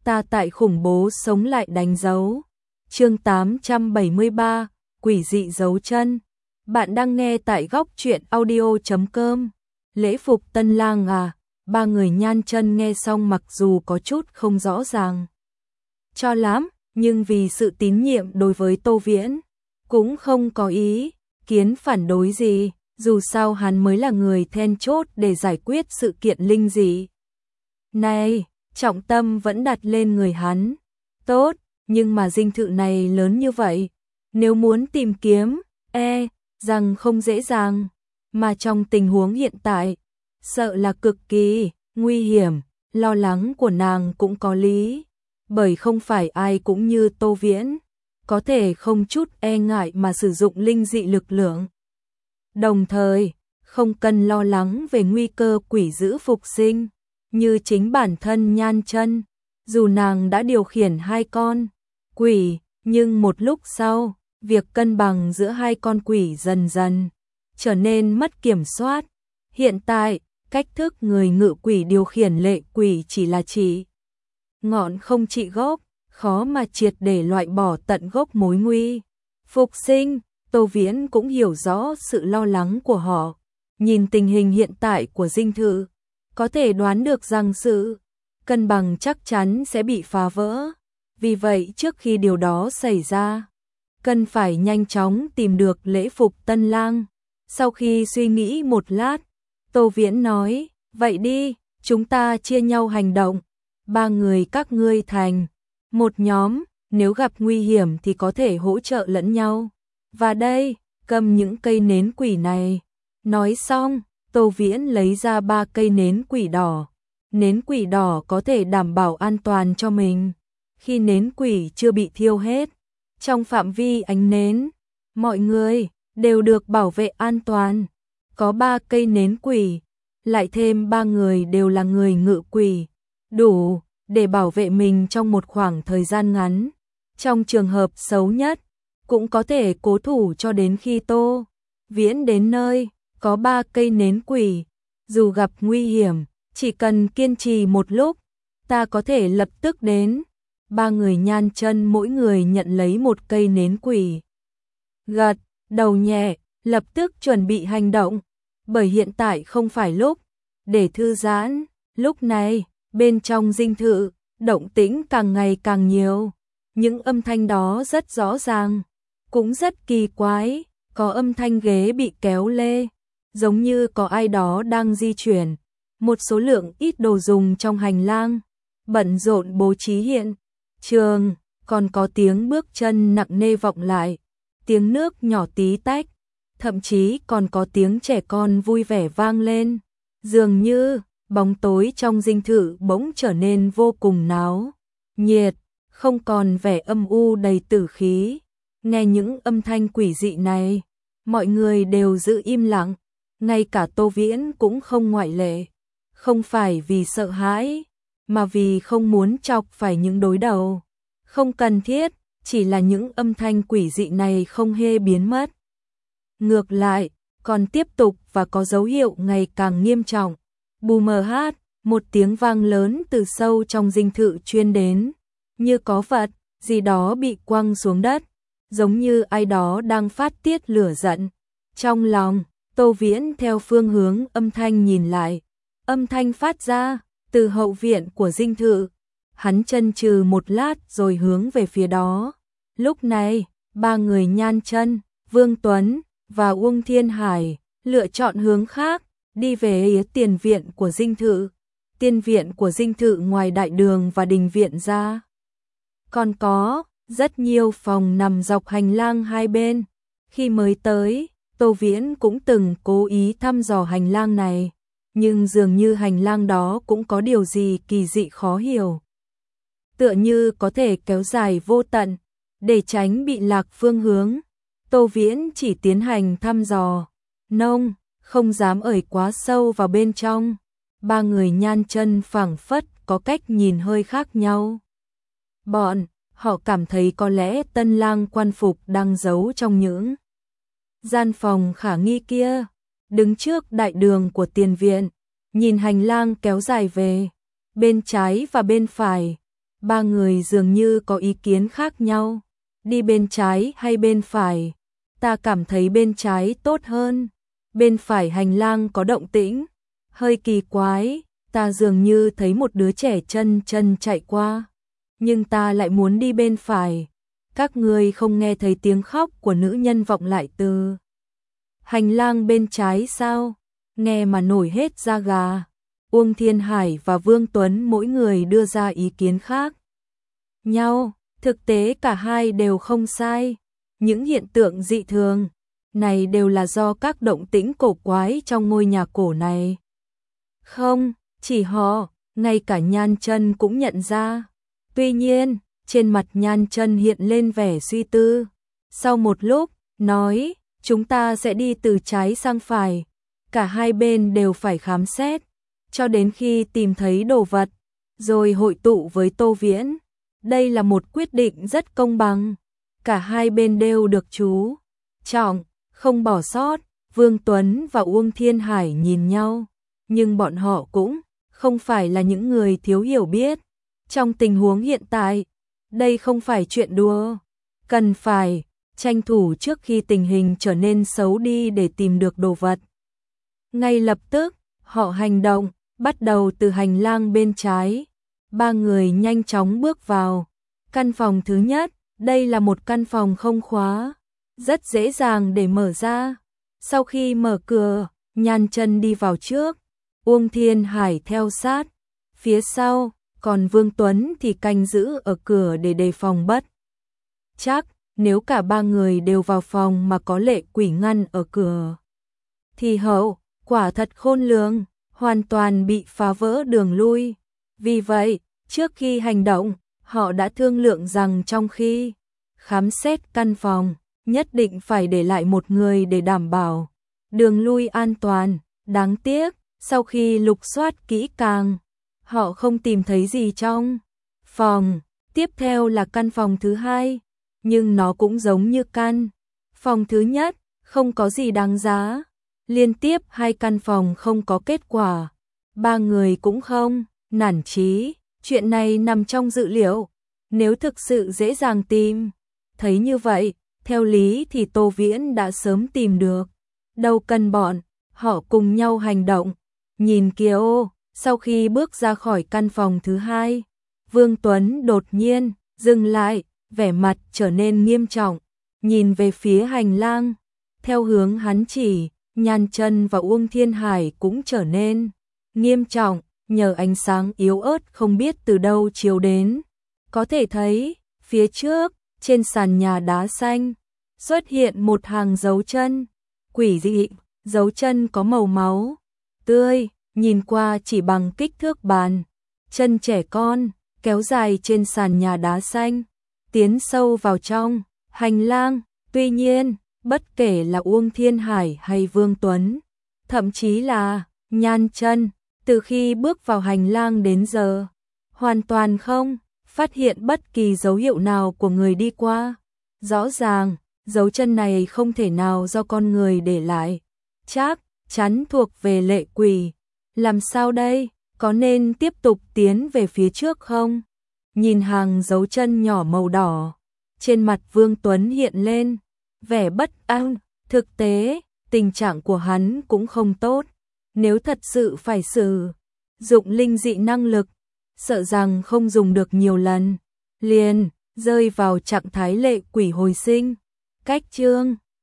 ta tại khủng bố sống lại đánh dấu. Chương 873, quỷ dị dấu chân. Bạn đang nghe tại góc truyện audio.com. Lễ phục tân lang à? Ba người nhan chân nghe xong mặc dù có chút không rõ ràng cho lắm, nhưng vì sự tín nhiệm đối với Tô Viễn, cũng không có ý kiến phản đối gì, dù sao hắn mới là người then chốt để giải quyết sự kiện linh dị này, trọng tâm vẫn đặt lên người hắn. Tốt, nhưng mà dinh thự này lớn như vậy, nếu muốn tìm kiếm, rằng không dễ dàng, mà trong tình huống hiện tại, sợ là cực kỳ nguy hiểm. Lo lắng của nàng cũng có lý, bởi không phải ai cũng như Tô Viễn, có thể không chút e ngại mà sử dụng linh dị lực lượng. Đồng thời, không cần lo lắng về nguy cơ quỷ dữ phục sinh, như chính bản thân nhan chân, dù nàng đã điều khiển hai con quỷ, nhưng một lúc sau, việc cân bằng giữa hai con quỷ dần dần trở nên mất kiểm soát. Hiện tại, cách thức người ngự quỷ điều khiển lệ quỷ chỉ là trị ngọn không trị gốc, khó mà triệt để loại bỏ tận gốc mối nguy phục sinh. Tô Viễn cũng hiểu rõ sự lo lắng của họ, nhìn tình hình hiện tại của dinh thự, có thể đoán được rằng sự cân bằng chắc chắn sẽ bị phá vỡ. Vì vậy trước khi điều đó xảy ra, cần phải nhanh chóng tìm được lễ phục tân lang. Sau khi suy nghĩ một lát, Tô Viễn nói, vậy đi, chúng ta chia nhau hành động. Ba người các ngươi thành một nhóm, nếu gặp nguy hiểm thì có thể hỗ trợ lẫn nhau. Và đây, cầm những cây nến quỷ này. Nói xong, Tô Viễn lấy ra 3 cây nến quỷ đỏ. Nến quỷ đỏ có thể đảm bảo an toàn cho mình. Khi nến quỷ chưa bị thiêu hết, trong phạm vi ánh nến, mọi người đều được bảo vệ an toàn. Có 3 cây nến quỷ, lại thêm 3 người đều là người ngự quỷ, đủ để bảo vệ mình trong một khoảng thời gian ngắn. Trong trường hợp xấu nhất, cũng có thể cố thủ cho đến khi Tô Viễn đến nơi. Có 3 cây nến quỷ, dù gặp nguy hiểm, chỉ cần kiên trì một lúc, ta có thể lập tức đến. 3 người nhan chân mỗi người nhận lấy một cây nến quỷ, gật đầu nhẹ, lập tức chuẩn bị hành động, bởi hiện tại không phải lúc để thư giãn. Lúc này, bên trong dinh thự, động tĩnh càng ngày càng nhiều, những âm thanh đó rất rõ ràng, cũng rất kỳ quái. Có âm thanh ghế bị kéo lê, giống như có ai đó đang di chuyển. Một số lượng ít đồ dùng trong hành lang, bận rộn bố trí hiện trường, còn có tiếng bước chân nặng nề vọng lại, tiếng nước nhỏ tí tách, thậm chí còn có tiếng trẻ con vui vẻ vang lên. Dường như bóng tối trong dinh thự bỗng trở nên vô cùng náo nhiệt, không còn vẻ âm u đầy tử khí. Nghe những âm thanh quỷ dị này, mọi người đều giữ im lặng, ngay cả Tô Viễn cũng không ngoại lệ. Không phải vì sợ hãi, mà vì không muốn chọc phải những đối đầu không cần thiết. Chỉ là những âm thanh quỷ dị này không hề biến mất, ngược lại, còn tiếp tục và có dấu hiệu ngày càng nghiêm trọng. Bù mờ hát, một tiếng vang lớn từ sâu trong dinh thự truyền đến, như có vật gì đó bị quăng xuống đất, giống như ai đó đang phát tiết lửa giận trong lòng. Tô Viễn theo phương hướng âm thanh nhìn lại, âm thanh phát ra từ hậu viện của dinh thự. Hắn chần chừ một lát rồi hướng về phía đó. Lúc này, 3 người nhan chân, Vương Tuấn và Uông Thiên Hải lựa chọn hướng khác, đi về tiền viện của dinh thự. Tiền viện của dinh thự ngoài đại đường và đình viện ra, còn có rất nhiều phòng nằm dọc hành lang hai bên. Khi mới tới, Tô Viễn cũng từng cố ý thăm dò hành lang này, nhưng dường như hành lang đó cũng có điều gì kỳ dị khó hiểu, tựa như có thể kéo dài vô tận. Để tránh bị lạc phương hướng, Tô Viễn chỉ tiến hành thăm dò nông, không dám ởi quá sâu vào bên trong. 3 người nhan chân phảng phất có cách nhìn hơi khác nhau. Bọn họ cảm thấy có lẽ tân lang quan phục đang giấu trong những gian phòng khả nghi kia. Đứng trước đại đường của tiền viện, nhìn hành lang kéo dài về bên trái và bên phải, Ba người dường như có ý kiến khác nhau. Đi bên trái hay bên phải? Ta cảm thấy bên trái tốt hơn. Bên phải hành lang có động tĩnh, hơi kỳ quái, ta dường như thấy một đứa trẻ chân chạy qua. Nhưng ta lại muốn đi bên phải. Các ngươi không nghe thấy tiếng khóc của nữ nhân vọng lại từ hành lang bên trái sao? Nghe mà nổi hết da gà. Uông Thiên Hải và Vương Tuấn mỗi người đưa ra ý kiến khác nhau. Thực tế cả hai đều không sai. Những hiện tượng dị thường này đều là do các động tĩnh cổ quái trong ngôi nhà cổ này. Không, chỉ họ, ngay cả Nhan Chân cũng nhận ra. Tuy nhiên, trên mặt Nhan Chân hiện lên vẻ suy tư. Sau một lúc, nói, chúng ta sẽ đi từ trái sang phải. Cả hai bên đều phải khám xét, cho đến khi tìm thấy đồ vật, rồi hội tụ với Tô Viễn. Đây là một quyết định rất công bằng. Cả hai bên đều được chú trọng, không bỏ sót. Vương Tuấn và Uông Thiên Hải nhìn nhau, nhưng bọn họ cũng không phải là những người thiếu hiểu biết. Trong tình huống hiện tại, đây không phải chuyện đùa. Cần phải tranh thủ trước khi tình hình trở nên xấu đi để tìm được đồ vật. Ngay lập tức, họ hành động, bắt đầu từ hành lang bên trái. Ba người nhanh chóng bước vào căn phòng thứ nhất. Đây là một căn phòng không khóa, rất dễ dàng để mở ra. Sau khi mở cửa, Nhan Chân đi vào trước, Uông Thiên Hải theo sát phía sau, còn Vương Tuấn thì canh giữ ở cửa để đề phòng bất trắc. Nếu cả ba người đều vào phòng mà có lệ quỷ ngăn ở cửa, thì hậu quả thật khôn lường, hoàn toàn bị phá vỡ đường lui. Vì vậy, trước khi hành động, họ đã thương lượng rằng trong khi khám xét căn phòng, nhất định phải để lại một người để đảm bảo đường lui an toàn. Đáng tiếc, sau khi lục soát kỹ càng, họ không tìm thấy gì trong phòng. Tiếp theo là căn phòng thứ hai, nhưng nó cũng giống như căn phòng thứ nhất, không có gì đáng giá. Liên tiếp hai căn phòng không có kết quả, ba người cũng không nản chí. Chuyện này nằm trong dự liệu, nếu thực sự dễ dàng tìm thấy như vậy, theo lý thì Tô Viễn đã sớm tìm được. Đâu cần bọn họ cùng nhau hành động. Nhìn kìa ô, sau khi bước ra khỏi căn phòng thứ hai, Vương Tuấn đột nhiên dừng lại, vẻ mặt trở nên nghiêm trọng, nhìn về phía hành lang. Theo hướng hắn chỉ, Nhan Chân và Uông Thiên Hải cũng trở nên nghiêm trọng, nhờ ánh sáng yếu ớt không biết từ đâu chiếu đến. Có thể thấy, phía trước, trên sàn nhà đá xanh, xuất hiện một hàng dấu chân quỷ dị. Dấu chân có màu máu tươi, nhìn qua chỉ bằng kích thước bàn chân trẻ con, kéo dài trên sàn nhà đá xanh, tiến sâu vào trong hành lang. Tuy nhiên, bất kể là Uông Thiên Hải hay Vương Tuấn, thậm chí là Nhan Chân, từ khi bước vào hành lang đến giờ, hoàn toàn không phát hiện bất kỳ dấu hiệu nào của người đi qua. Rõ ràng, dấu chân này không thể nào do con người để lại, chắc chắn thuộc về lệ quỷ. Làm sao đây? Có nên tiếp tục tiến về phía trước không? Nhìn hàng dấu chân nhỏ màu đỏ, trên mặt Vương Tuấn hiện lên vẻ bất an. Thực tế, tình trạng của hắn cũng không tốt. Nếu thật sự phải sử dụng linh dị năng lực, sợ rằng không dùng được nhiều lần, liền rơi vào trạng thái lệ quỷ hồi sinh. Cách chương